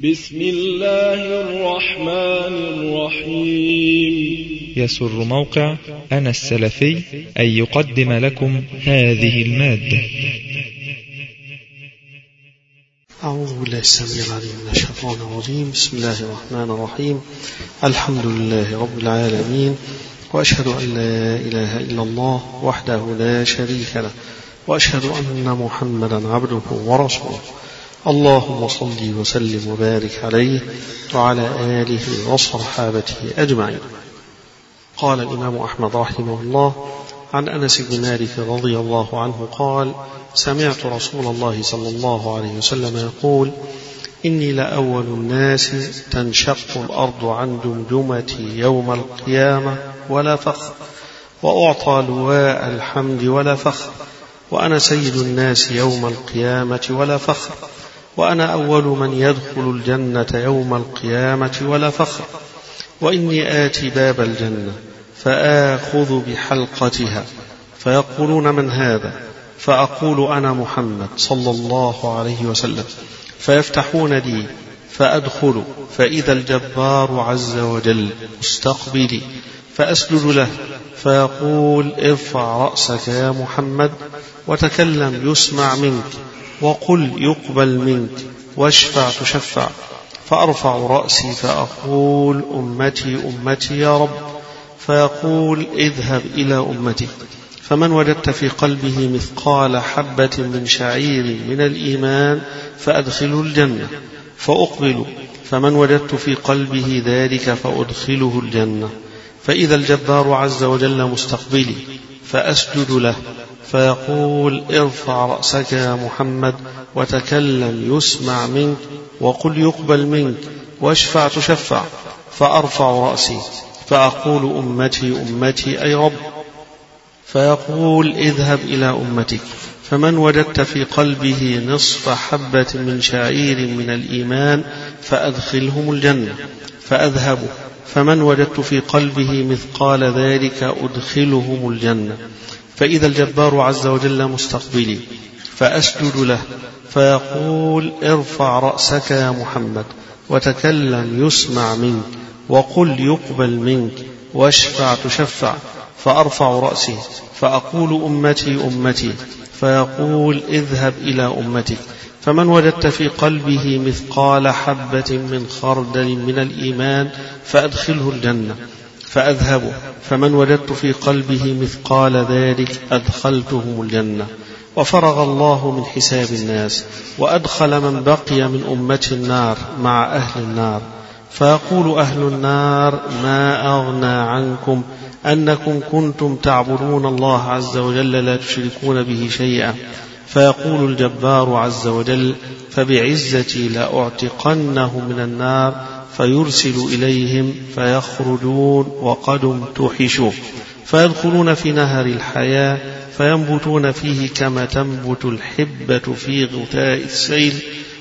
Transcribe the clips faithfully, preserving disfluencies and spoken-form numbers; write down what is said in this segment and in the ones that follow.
بسم الله الرحمن الرحيم. يسر موقع أنا السلفي أن يقدم لكم هذه المادة. أعوذ بالله السميع العليم من الشيطان الرجيم. بسم الله الرحمن الرحيم. الحمد لله رب العالمين، وأشهد أن لا إله إلا الله وحده لا شريك له، وأشهد أن محمدا عبده ورسوله. اللهم صل وسلم وبارك عليه وعلى آله وصحابته أجمعين. قال الإمام أحمد رحمه الله عن أنس بن مالك رضي الله عنه قال: سمعت رسول الله صلى الله عليه وسلم يقول: إني لأول الناس تنشق الأرض عن دمدمتي يوم القيامة ولا فخر، وأعطى لواء الحمد ولا فخر، وأنا سيد الناس يوم القيامة ولا فخر، وأنا أول من يدخل الجنة يوم القيامة ولا فخر، وإني آتي باب الجنة فآخذ بحلقتها فيقولون: من هذا؟ فأقول: أنا محمد صلى الله عليه وسلم، فيفتحون لي فأدخل، فإذا الجبار عز وجل مستقبلي، فأسجد له فيقول: ارفع رأسك يا محمد وتكلم يسمع منك، وقل يقبل منك، واشفع تشفع. فأرفع رأسي فأقول: أمتي أمتي يا رب. فيقول: اذهب إلى أمتك، فمن وجدت في قلبه مثقال حبة من شعير من الإيمان فأدخله الجنة. فأقبل، فمن وجدت في قلبه ذلك فأدخله الجنة. فإذا الجبار عز وجل مستقبلي فأسجد له فيقول: ارفع رأسك يا محمد وتكلم يسمع منك، وقل يقبل منك، واشفع تشفع. فأرفع رأسي فأقول: أمتي أمتي أي رب. فيقول: اذهب إلى أمتك، فمن وجدت في قلبه نصف حبة من شعير من الإيمان فأدخلهم الجنة. فأذهب، فمن وجدت في قلبه مثقال ذلك أدخلهم الجنة. فإذا الجبار عز وجل مستقبلي فأسجد له فيقول: ارفع رأسك يا محمد وتكلم يسمع منك، وقل يقبل منك، واشفع تشفع. فأرفع رأسي فأقول: أمتي أمتي. فيقول: اذهب إلى أمتك، فمن وجدت في قلبه مثقال حبة من خردل من الإيمان فأدخله الجنة. فأذهب، فمن وجدت في قلبه مثقال ذلك أدخلتهم الجنة. وفرغ الله من حساب الناس، وأدخل من بقي من أمة النار مع أهل النار. فيقول أهل النار: ما أغنى عنكم أنكم كنتم تعبدون الله عز وجل لا تشركون به شيئا. فيقول الجبار عز وجل: فبعزتي لأعتقنه من النار. فيرسل إليهم فيخرجون وقد امتحشوا، فيدخلون في نهر الحياة فينبتون فيه كما تنبت الحبة في غثاء السيل،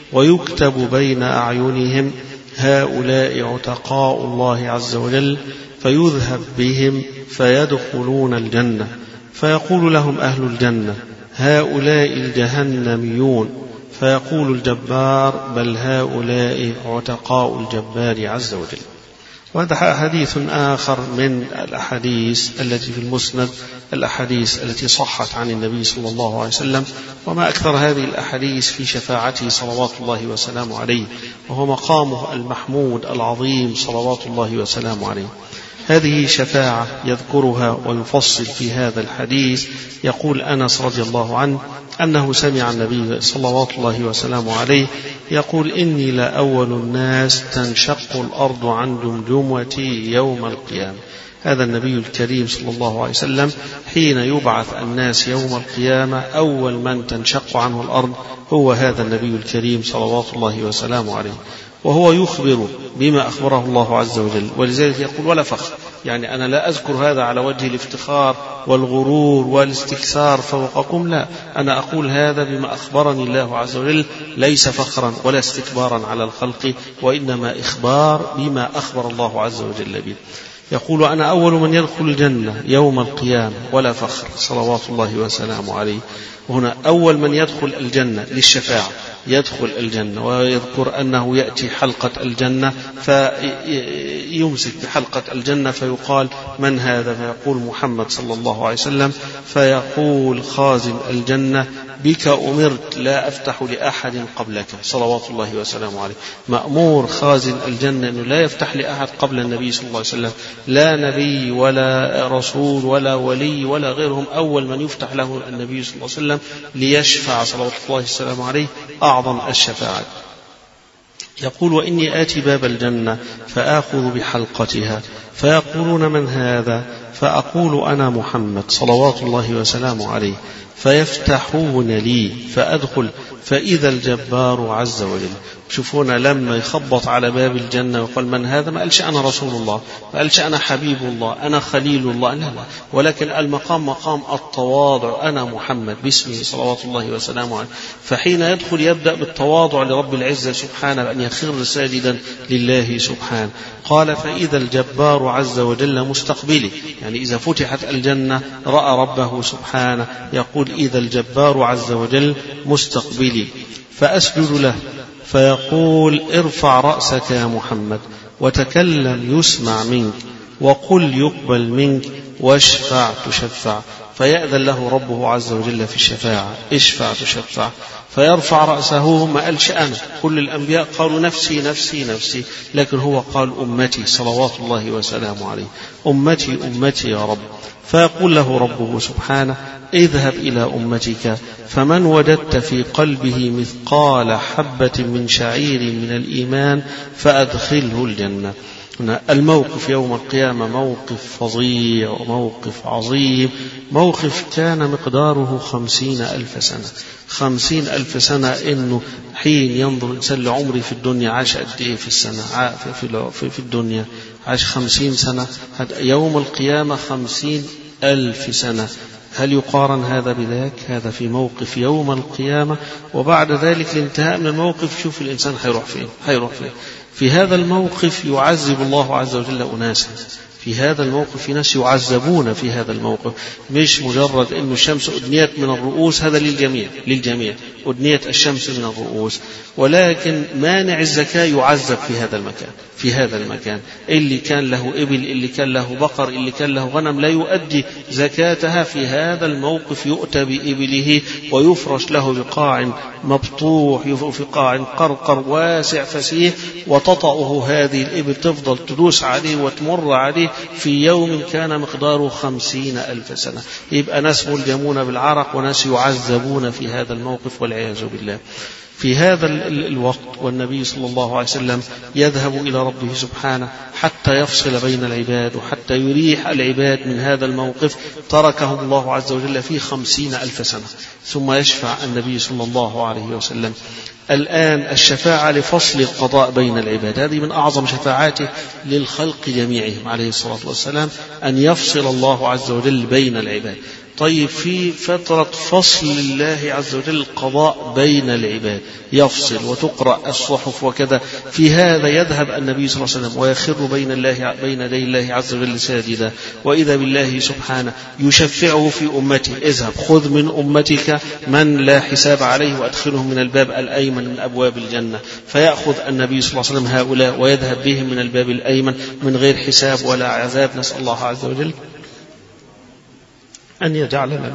ويكتب بين أعينهم: هؤلاء عتقاء الله عز وجل. فيذهب بهم فيدخلون الجنة. فيقول لهم أهل الجنة: هؤلاء الجهنميون. فيقول الجبار: بل هؤلاء عتقاء الجبار عز وجل. وهذا حديث آخر من الأحاديث التي في المسند، الأحاديث التي صحت عن النبي صلى الله عليه وسلم، وما أكثر هذه الأحاديث في شفاعته صلوات الله وسلامه عليه، وهو مقامه المحمود العظيم صلوات الله وسلامه عليه. هذه شفاعة يذكرها ويفصل في هذا الحديث. يقول أنس رضي الله عنه أنه سمع النبي صلوات الله وسلامه عليه يقول: إني لأول الناس تنشق الأرض عن دمدمتي يوم القيامة. هذا النبي الكريم صلى الله عليه وسلم حين يبعث الناس يوم القيامة أول من تنشق عنه الأرض هو هذا النبي الكريم صلوات الله وسلامه عليه، وهو يخبر بما أخبره الله عز وجل. ولذلك يقول: ولا فخر، يعني أنا لا أذكر هذا على وجه الافتخار والغرور والاستكثار فوقكم، لا، أنا أقول هذا بما أخبرني الله عز وجل، ليس فخرا ولا استكبارا على الخلق، وإنما إخبار بما أخبر الله عز وجل به. يقول: أنا أول من يدخل الجنة يوم القيامة ولا فخر، صلوات الله وسلامه عليه. وهنا أول من يدخل الجنة للشفاعة، يدخل الجنة، ويذكر أنه يأتي حلقة الجنة فيمسك بحلقة الجنة فيقال من هذا؟ فيقول محمد صلى الله عليه وسلم، فيقول خازن الجنة بك أمرت لا أفتح لأحد قبلك صلوات الله وسلامه عليه. مأمور خازن الجنة أنه لا يفتح لأحد قبل النبي صلى الله عليه وسلم، لا نبي ولا رسول ولا ولي ولا غيرهم، أول من يفتح له النبي صلى الله عليه وسلم ليشفع صلوات الله وسلامه عليه أعظم الشفاعة. يقول وإني آتي باب الجنة فآخذ بحلقتها فيقولون من هذا؟ فأقول أنا محمد صلوات الله وسلامه عليه، فيفتحون لي فأدخل فإذا الجبار عز وجل. شوفونا لما يخبط على باب الجنة وقال من هذا؟ ما قالش أنا رسول الله، ما قالش أنا حبيب الله، أنا خليل الله، لا لا، ولكن المقام مقام التواضع، أنا محمد باسمه صلوات الله وسلامه عليه. فحين يدخل يبدأ بالتواضع لرب العزة سبحانه بأن يخر ساجدا لله سبحانه. قال فإذا الجبار عز وجل مستقبلي، يعني إذا فتحت الجنة رأى ربه سبحانه، يقول إذا الجبار عز وجل مستقبلي فأسجد له فيقول ارفع رأسك يا محمد وتكلم يسمع منك وقل يقبل منك واشفع تشفع. فيأذن له ربه عز وجل في الشفاعة، اشفع تشفع. فيرفع رأسه، ما قالش أنا، كل الأنبياء قالوا نفسي نفسي نفسي، لكن هو قال أمتي صلوات الله وسلامه عليه، أمتي أمتي يا رب. فيقول له ربه سبحانه اذهب إلى أمتك فمن وجدت في قلبه مثقال حبة من شعير من الإيمان فأدخله الجنة. الموقف يوم القيامة موقف فظيع وموقف عظيم، موقف كان مقداره خمسين ألف سنة. خمسين ألف سنة إنه حين ينظر الإنسان لعمره في الدنيا عاش قد إيه في السنة في, في الدنيا عاش خمسين سنة، يوم القيامة خمسين ألف سنة. هل يقارن هذا بذاك؟ هذا في موقف يوم القيامة، وبعد ذلك الانتهاء من الموقف شوف الإنسان هيروح فين هيروح فين. في هذا الموقف يعذب الله عز وجل أناسا، في هذا الموقف في ناس يعذبون في هذا الموقف، مش مجرد أن الشمس أدنيت من الرؤوس، هذا للجميع للجميع أدنيت الشمس من الرؤوس، ولكن مانع الزكاة يعذب في هذا المكان في هذا المكان اللي كان له إبل، اللي كان له بقر، اللي كان له غنم لا يؤدي زكاتها، في هذا الموقف يؤتى بإبله ويفرش له بقاع مبطوح، في قاع قرقر واسع فسيح، وتطأه هذه الإبل تفضل تدوس عليه وتمر عليه في يوم كان مقداره خمسين ألف سنة. يبقى ناس ملجمون بالعرق وناس يعذبون في هذا الموقف والعياذ بالله. في هذا الوقت والنبي صلى الله عليه وسلم يذهب إلى ربه سبحانه حتى يفصل بين العباد وحتى يريح العباد من هذا الموقف، تركهم الله عز وجل في خمسين ألف سنة، ثم يشفع النبي صلى الله عليه وسلم. الآن الشفاعة لفصل القضاء بين العباد، هذه من أعظم شفاعاته للخلق جميعهم عليه الصلاة والسلام، أن يفصل الله عز وجل بين العباد. طيب في فترة فصل الله عز وجل القضاء بين العباد يفصل وتقرأ الصحف وكذا، في هذا يذهب النبي صلى الله عليه وسلم ويخر بين الله بين يدي الله عز وجل ساجدا، وإذا بالله سبحانه يشفعه في أمته، اذهب خذ من أمتك من لا حساب عليه وأدخلهم من الباب الأيمن من أبواب الجنة. فيأخذ النبي صلى الله عليه وسلم هؤلاء ويذهب بهم من الباب الأيمن من غير حساب ولا عذاب، نسأل الله عز وجل أن يجعلنا.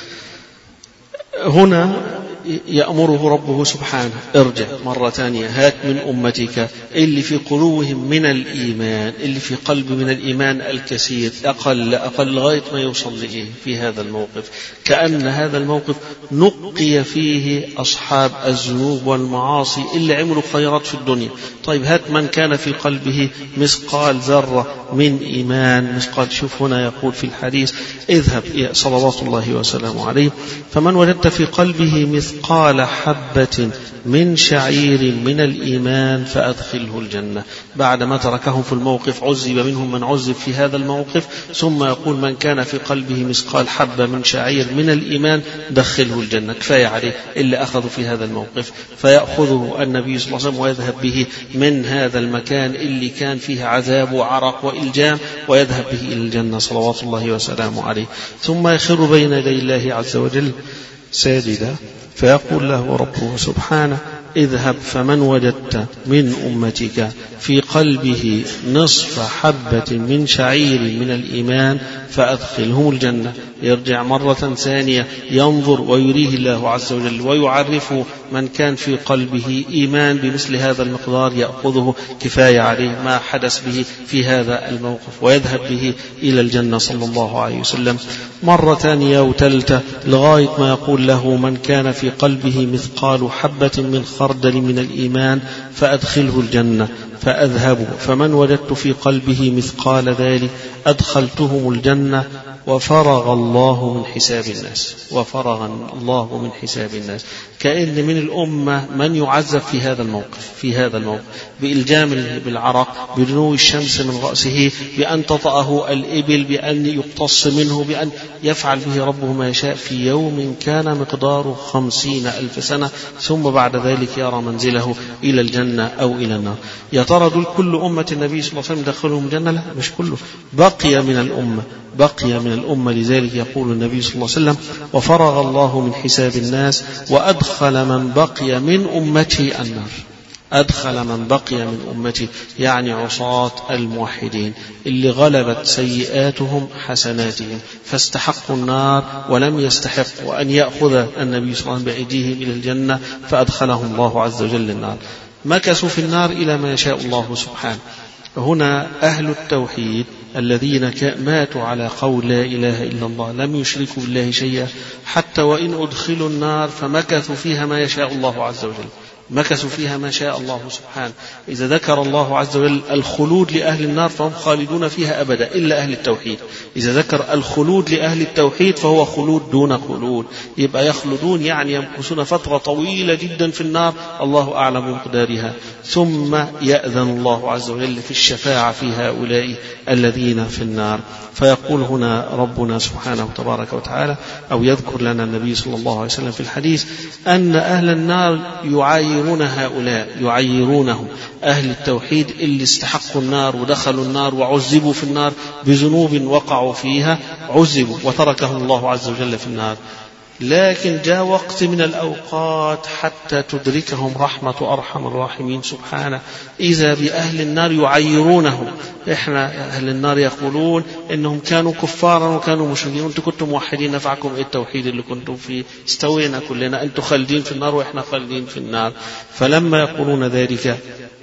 هنا يأمره ربه سبحانه ارجع مرة ثانية، هات من أمتك اللي في قلوبهم من الإيمان، اللي في قلب من الإيمان الكثير، أقل أقل لغاية ما يوصل لإيه في هذا الموقف. كأن هذا الموقف نقي فيه أصحاب الذنوب والمعاصي اللي عملوا خيرات في الدنيا. طيب هات من كان في قلبه مثقال ذرة من إيمان، مثقال. شوف هنا يقول في الحديث اذهب صلوات الله وسلامه عليه فمن وجدت في قلبه مثقال حبة من شعير من الإيمان فأدخله الجنة. بعدما تركهم في الموقف عذب منهم من عذب في هذا الموقف، ثم يقول من كان في قلبه مثقال حبة من شعير من الإيمان دخله الجنة. كفاية عليه اللي أخذوا في هذا الموقف. فيأخذه النبي صلى الله عليه وسلم ويذهب به من هذا المكان اللي كان فيه عذاب وعرق وإلجام، ويذهب به إلى الجنة صلوات الله وسلامه عليه. ثم يخر بين يدي الله عز وجل ساجدا، فيقول له ربه سبحانه اذهب فمن وجدت من أمتك في قلبه نصف حبة من شعير من الإيمان فأدخلهم الجنة. يرجع مرة ثانية ينظر ويريه الله عز وجل ويعرف من كان في قلبه إيمان بمثل هذا المقدار يأخذه كفاية عليه ما حدث به في هذا الموقف ويذهب به إلى الجنة صلى الله عليه وسلم. مرة ثانية وثالثة لغاية ما يقول له من كان في قلبه مثقال حبة من خردل من الإيمان فأدخله الجنة فأذهب فمن وجدت في قلبه مثقال ذلك أدخلتهم الجنة وفرغ الله من حساب الناس وفرغ الله من حساب الناس. كأن من الأمة من يعذب في هذا الموقف في هذا الموقف بإلجام بالعرق بدنو الشمس من رأسه بأن تطأه الإبل بأن يقتص منه بأن يفعل به ربه ما يشاء في يوم كان مقداره خمسين ألف سنة ثم بعد ذلك يرى منزله إلى الجنة أو إلى النار. يا ترى دول كل أمة النبي صلى الله عليه وسلم دخلهم الجنة؟ لا مش كله، بقي من الأمة بقي من الأمة. لذلك يقول النبي صلى الله عليه وسلم وفرغ الله من حساب الناس وأدخل من بقي من أمتي النار. أدخل من بقي من أمتي يعني عصاة الموحدين اللي غلبت سيئاتهم حسناتهم فاستحقوا النار ولم يستحقوا أن يأخذ النبي صلى الله عليه وسلم بأيديهم إلى الجنة فأدخلهم الله عز وجل النار. مكثوا في النار إلى ما يشاء الله سبحانه. هنا أهل التوحيد الذين ماتوا على قول لا إله إلا الله لم يشركوا بالله شيئا حتى وإن أدخلوا النار فمكثوا فيها ما يشاء الله عز وجل مكثوا فيها ما شاء الله سبحانه. إذا ذكر الله عز وجل الخلود لأهل النار فهم خالدون فيها أبدا إلا أهل التوحيد. إذا ذكر الخلود لأهل التوحيد فهو خلود دون خلود، يبقى يخلدون يعني يمكثون فترة طويلة جدا في النار الله أعلم بمقدارها. ثم يأذن الله عز وجل في الشفاعة في هؤلاء الذين في النار. فيقول هنا ربنا سبحانه تبارك وتعالى أو يذكر لنا النبي صلى الله عليه وسلم في الحديث أن أهل النار يعايرون هؤلاء يعايرونهم أهل التوحيد اللي استحقوا النار ودخلوا النار وعذبوا في النار بذنوب وقعوا فيها عذبوا وتركهم الله عز وجل في النار. لكن جاء وقت من الأوقات حتى تدركهم رحمة أرحم الراحمين سبحانه إذا بأهل النار يعيرونهم. إحنا أهل النار يقولون إنهم كانوا كفارا وكانوا مشركين، أنتم كنتم موحدين نفعكم إيه التوحيد اللي كنتم فيه، استوينا كلنا، أنتم خالدين في النار وإحنا خالدين في النار. فلما يقولون ذلك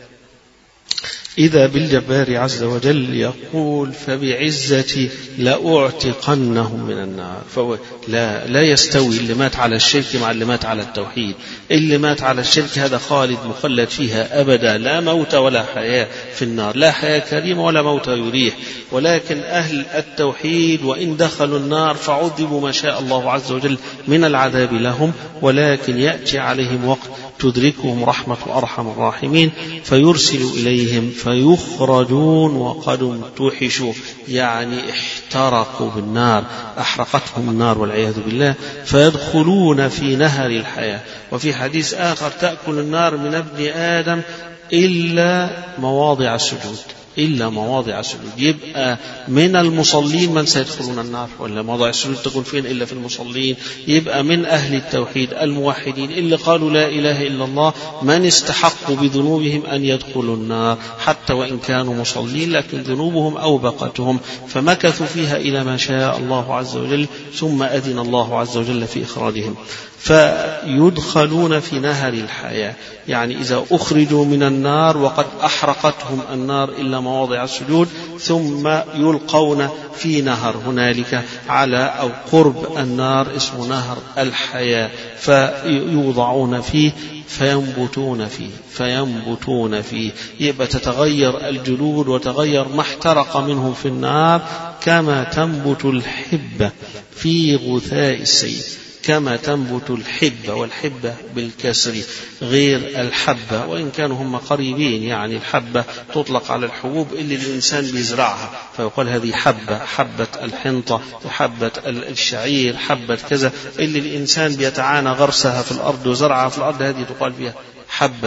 إذا بالجبار عز وجل يقول فبعزتي لأعتقنهم من النار. فهو لا, لا يستوي اللي مات على الشرك مع اللي مات على التوحيد. اللي مات على الشرك هذا خالد مخلد فيها أبدا، لا موت ولا حياة في النار، لا حياة كريمة ولا موت يريح. ولكن أهل التوحيد وإن دخلوا النار فعذبوا ما شاء الله عز وجل من العذاب لهم، ولكن يأتي عليهم وقت تدركهم رحمة أرحم الراحمين فيرسل إليهم فيخرجون وقد امتحشوا يعني احترقوا بالنار، أحرقتهم النار والعياذ بالله، فيدخلون في نهر الحياة. وفي حديث آخر تأكل النار من ابن آدم إلا مواضع السجود إلا مواضع السجود. يبقى من المصلين من سيدخلون النار، ولا مواضع السجود تكون فين إلا في المصلين. يبقى من أهل التوحيد الموحدين اللي قالوا لا إله إلا الله من استحقوا بذنوبهم أن يدخلوا النار حتى وإن كانوا مصلين، لكن ذنوبهم أوبقتهم فمكثوا فيها إلى ما شاء الله عز وجل، ثم أذن الله عز وجل في إخراجهم فيدخلون في نهر الحياة. يعني إذا أخرجوا من النار وقد أحرقتهم النار إلا مواضع السجود ثم يلقون في نهر هنالك على أو قرب النار اسمه نهر الحياة فيوضعون فيه فينبتون فيه فينبتون فيه يبقى تتغير الجلود وتغير ما احترق منهم في النار كما تنبت الحبة في غثاء السيل، كما تنبت الحبة، والحبة بالكسر غير الحبة وإن كانوا هم قريبين. يعني الحبة تطلق على الحبوب اللي الإنسان بيزرعها فيقول هذه حبة، حبة الحنطة وحبة الشعير، حبة كذا اللي الإنسان بيتعانى غرسها في الأرض وزرعها في الأرض هذه تقال فيها حبة.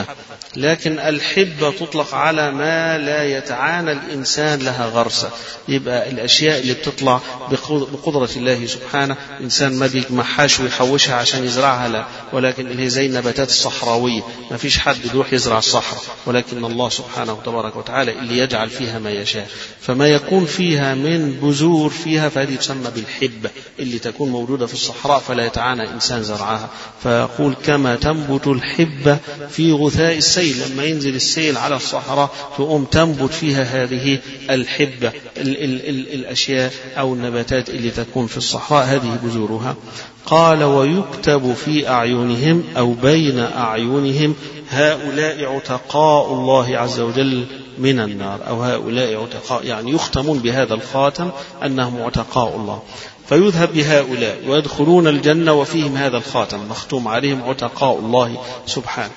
لكن الحبة تطلق على ما لا يتعانى الإنسان لها غرسة. يبقى الأشياء اللي بتطلع بقدرة الله سبحانه، الإنسان ما بيجمعهاش ويحوشها عشان يزرعها، لا، ولكن اللي هي زي النباتات الصحراوية، ما فيش حد يروح يزرع الصحراء، ولكن الله سبحانه تبارك وتعالى اللي يجعل فيها ما يشاء. فما يكون فيها من بذور فيها فهذه تسمى بالحبة اللي تكون موجودة في الصحراء فلا يتعانى إنسان زرعها. فيقول كما تنبت الحبة في غثاء السيل، لما ينزل السيل على الصحراء تقوم تنبت فيها هذه الحبة ال ال ال الأشياء أو النباتات اللي تكون في الصحراء، هذه بذورها. قال ويكتب في أعينهم أو بين أعينهم هؤلاء عتقاء الله عز وجل من النار، أو هؤلاء عتقاء، يعني يختمون بهذا الخاتم أنهم عتقاء الله، فيذهب بهؤلاء ويدخلون الجنة وفيهم هذا الخاتم مختوم عليهم عتقاء الله سبحانه،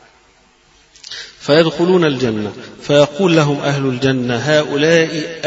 فيدخلون الجنة فيقول لهم أهل الجنة هؤلاء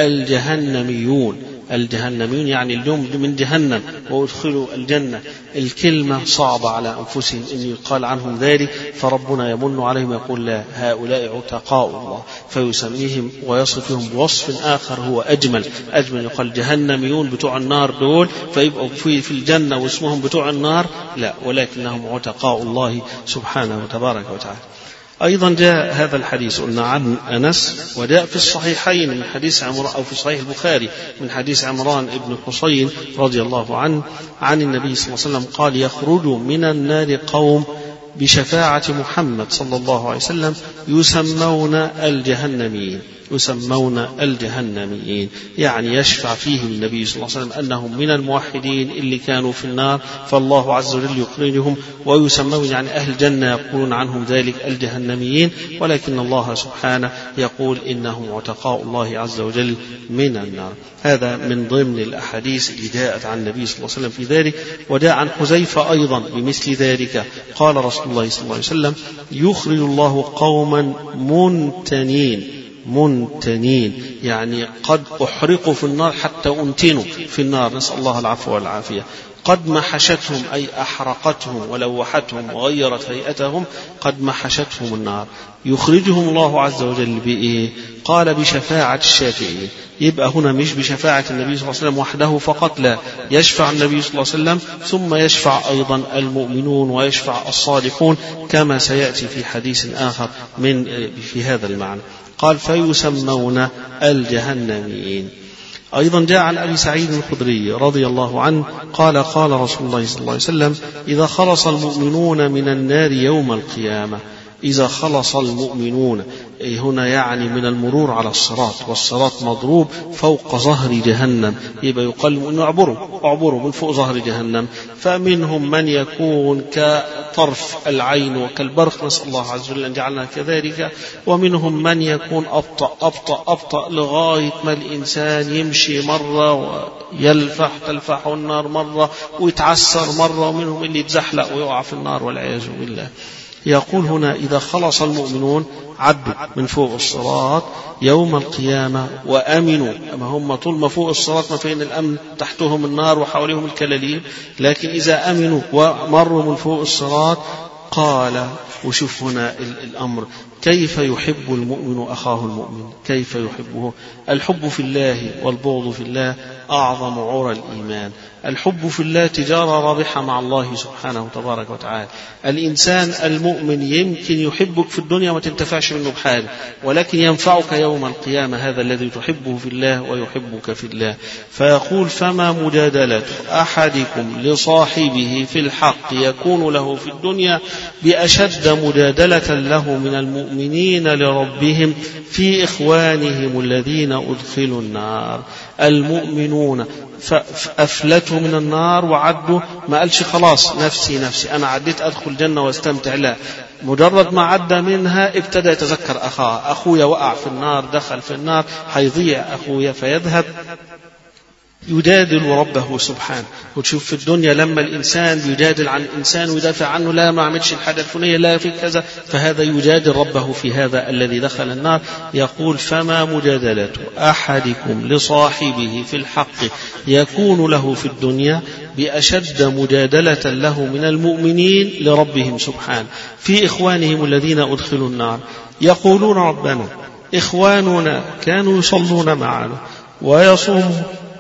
الجهنميون. الجهنميون يعني اليوم من جهنم وادخلوا الجنة. الكلمة صعبة على أنفسهم أن يقال عنهم ذلك، فربنا يمن عليهم يقول لا، هؤلاء عتقاء الله، فيسميهم ويصفهم بوصف آخر هو أجمل أجمل يقال جهنميون بتوع النار دول فيبقوا في, في الجنة واسمهم بتوع النار، لا، ولكنهم عتقاء الله سبحانه وتبارك وتعالى. أيضا جاء هذا الحديث قلنا عن أنس، وجاء في الصحيحين من حديث عمران أو في صحيح البخاري من حديث عمران ابن حصين رضي الله عنه عن النبي صلى الله عليه وسلم قال يخرج من النار قوم بشفاعة محمد صلى الله عليه وسلم يسمون الجهنميين يسمون الجهنميين يعني يشفع فيهم النبي صلى الله عليه وسلم أنهم من الموحدين اللي كانوا في النار، فالله عز وجل يخرجهم ويسمون يعني أهل الجنة يقولون عنهم ذلك الجهنميين، ولكن الله سبحانه يقول إنهم عتقاء الله عز وجل من النار. هذا من ضمن الأحاديث اللي جاءت عن النبي صلى الله عليه وسلم في ذلك. وجاء عن حذيفة أيضا بمثل ذلك قال رسول الله صلى الله عليه وسلم يخرج الله قوما منتنين منتنين يعني قد أحرقوا في النار حتى أنتنوا في النار، نسأل الله العفو والعافية، قد محشتهم أي أحرقتهم ولوحتهم وغيرت هيئتهم، قد محشتهم النار، يخرجهم الله عز وجل بإيه؟ قال بشفاعة الشافعين. يبقى هنا مش بشفاعة النبي صلى الله عليه وسلم وحده فقط، لا، يشفع النبي صلى الله عليه وسلم ثم يشفع أيضا المؤمنون ويشفع الصالحون كما سيأتي في حديث آخر من في هذا المعنى. قال فيسمون الجهنميين. أيضا جاء عن أبي سعيد الخدري رضي الله عنه قال قال رسول الله صلى الله عليه وسلم إذا خلص المؤمنون من النار يوم القيامة، إذا خلص المؤمنون هنا يعني من المرور على الصراط، والصراط مضروب فوق ظهر جهنم، يبقى يقال إنه اعبروا اعبروا من فوق ظهر جهنم، فمنهم من يكون كطرف العين وكالبرق، نسأل الله عز وجل أن جعلنا كذلك، ومنهم من يكون أبطأ أبطأ أبطأ لغاية ما الإنسان يمشي مرة ويلفح تلفح النار مرة ويتعسر مرة، ومنهم اللي يتزحلق ويقع في النار والعياذ بالله. يقول هنا إذا خلص المؤمنون عدوا من فوق الصراط يوم القيامة وأمنوا، أما هم طول ما فوق الصراط ما فين الأمن، تحتهم النار وحولهم الكلاليب، لكن إذا أمنوا ومروا من فوق الصراط قال، وشوف هنا الأمر كيف يحب المؤمن أخاه المؤمن، كيف يحبه؟ الحب في الله والبغض في الله أعظم عرى الإيمان. الحب في الله تجارة رابحة مع الله سبحانه تبارك وتعالى. الإنسان المؤمن يمكن يحبك في الدنيا وما تنتفعش منه بحاجة، ولكن ينفعك يوم القيامة هذا الذي تحبه في الله ويحبك في الله. فيقول فما مجادلة أحدكم لصاحبه في الحق يكون له في الدنيا بأشد مجادلة له من المؤمنين لربهم في إخوانهم الذين أدخلوا النار. المؤمنون فأفلتوا من النار وعدوا، ما قالش خلاص نفسي نفسي أنا عديت أدخل الجنة واستمتع، لا، مجرد ما عدى منها ابتدى يتذكر أخاه، أخويا وقع في النار دخل في النار هيضيع أخويا، فيذهب يجادل ربه سبحانه. وتشوف في الدنيا لما الإنسان يجادل عن الإنسان ويدافع عنه، لا ما عملش الحاجة الفلانية، لا في كذا، فهذا يجادل ربه في هذا الذي دخل النار. يقول فما مجادلة أحدكم لصاحبه في الحق يكون له في الدنيا بأشد مجادلة له من المؤمنين لربهم سبحانه في إخوانهم الذين أدخلوا النار. يقولون ربنا إخواننا كانوا يصلون معنا ويصومون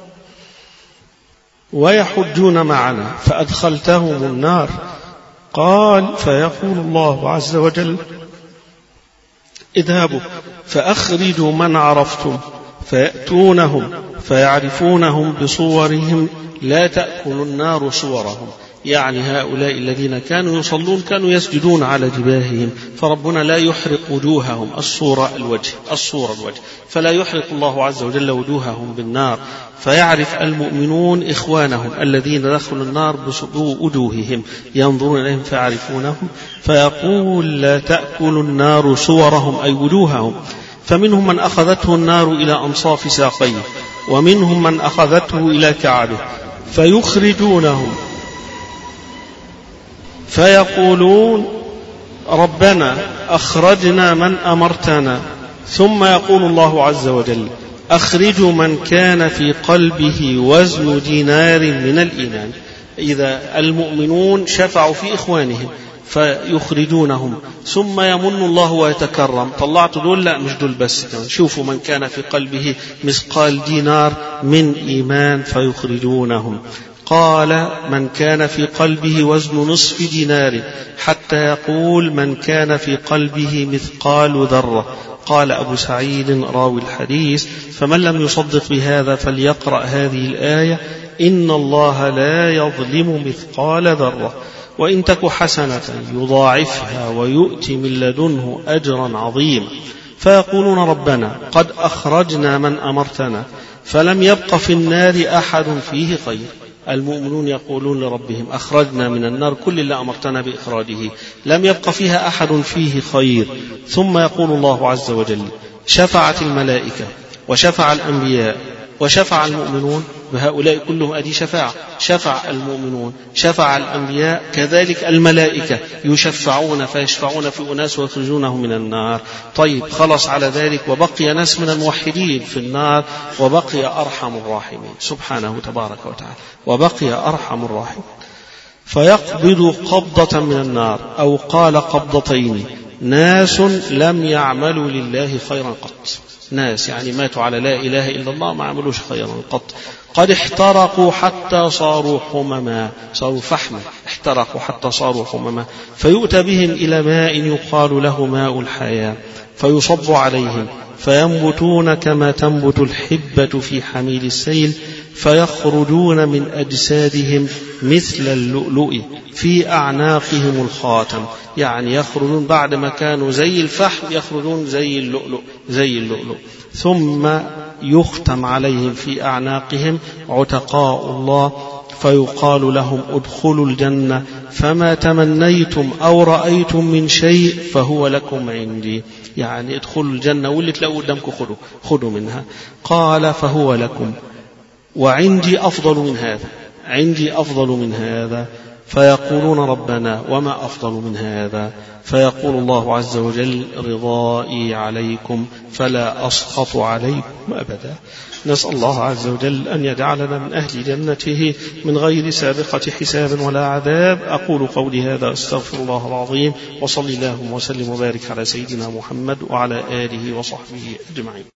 ويحجون معنا فأدخلتهم النار. قال فيقول الله عز وجل اذهبوا فأخرجوا من عرفتم فيأتونهم فيعرفونهم بصورهم لا تأكل النار صورهم. يعني هؤلاء الذين كانوا يصلون كانوا يسجدون على جباههم، فربنا لا يحرق وجوههم الصورة الوجه الصورة الوجه فلا يحرق الله عز وجل وجوههم بالنار. فيعرف المؤمنون إخوانهم الذين دخلوا النار بوجوههم، ينظرون إليهم فيعرفونهم، فيقول لا تأكل النار صورهم أي وجوههم. فمنهم من أخذته النار إلى أنصاف ساقيه، ومنهم من أخذته إلى كعبه، فيخرجونهم فيقولون ربنا أخرجنا من أمرتنا. ثم يقول الله عز وجل أخرجوا من كان في قلبه وزن دينار من الإيمان. إذا المؤمنون شفعوا في إخوانهم فيخرجونهم، ثم يمن الله ويتكرم، طلعت دول لا مش دول بس كمان، شوفوا من كان في قلبه مثقال دينار من إيمان فيخرجونهم. قال من كان في قلبه وزن نصف دينار، حتى يقول من كان في قلبه مثقال ذرة. قال أبو سعيد راوي الحديث فمن لم يصدق بهذا فليقرأ هذه الآية إن الله لا يظلم مثقال ذرة وإن تك حسنة يضاعفها ويؤتي من لدنه أجرا عظيما. فيقولون ربنا قد أخرجنا من أمرتنا فلم يبق في النار أحد فيه خير. المؤمنون يقولون لربهم أخرجنا من النار كل اللي أمرتنا بإخراجه، لم يبق فيها أحد فيه خير. ثم يقول الله عز وجل شفعت الملائكة وشفع الأنبياء وشفع المؤمنون، بهؤلاء كلهم أدي شفاعة، شفع المؤمنون شفع الأنبياء، كذلك الملائكة يشفعون فيشفعون في أناس ويخرجونه من النار. طيب خلص على ذلك، وبقي ناس من الموحدين في النار، وبقي أرحم الراحمين سبحانه تبارك وتعالى، وبقي أرحم الراحمين. فيقبض قبضة من النار، أو قال قبضتين، ناس لم يعملوا لله خيرا قط، ناس يعني ماتوا على لا إله إلا الله ما عملوش خيرا قط، قد احترقوا حتى صاروا حمما، صاروا فحما، احترقوا حتى صاروا حمما، فيؤتى بهم إلى ماء يقال له ماء الحياة فيصب عليهم فينبتون كما تنبت الحبة في حميل السيل، فيخرجون من أجسادهم مثل اللؤلؤ في أعناقهم الخاتم، يعني يخرجون بعد ما كانوا زي الفحم يخرجون زي اللؤلؤ زي اللؤلؤ. ثم يختم عليهم في أعناقهم عتقاء الله، فيقال لهم ادخلوا الجنة فما تمنيتم أو رأيتم من شيء فهو لكم عندي، يعني ادخلوا الجنة واللي تلاقوا قدامكم خذوا خذوا منها. قال فهو لكم وعندي أفضل من هذا، عندي أفضل من هذا. فيقولون ربنا وما أفضل من هذا؟ فيقول الله عز وجل رضائي عليكم فلا أسخط عليكم أبدا. نسأل الله عز وجل أن يجعلنا من أهل جنته من غير سابقة حساب ولا عذاب. أقول قولي هذا أستغفر الله العظيم، وصلي اللهم وسلم وبارك على سيدنا محمد وعلى آله وصحبه أجمعين.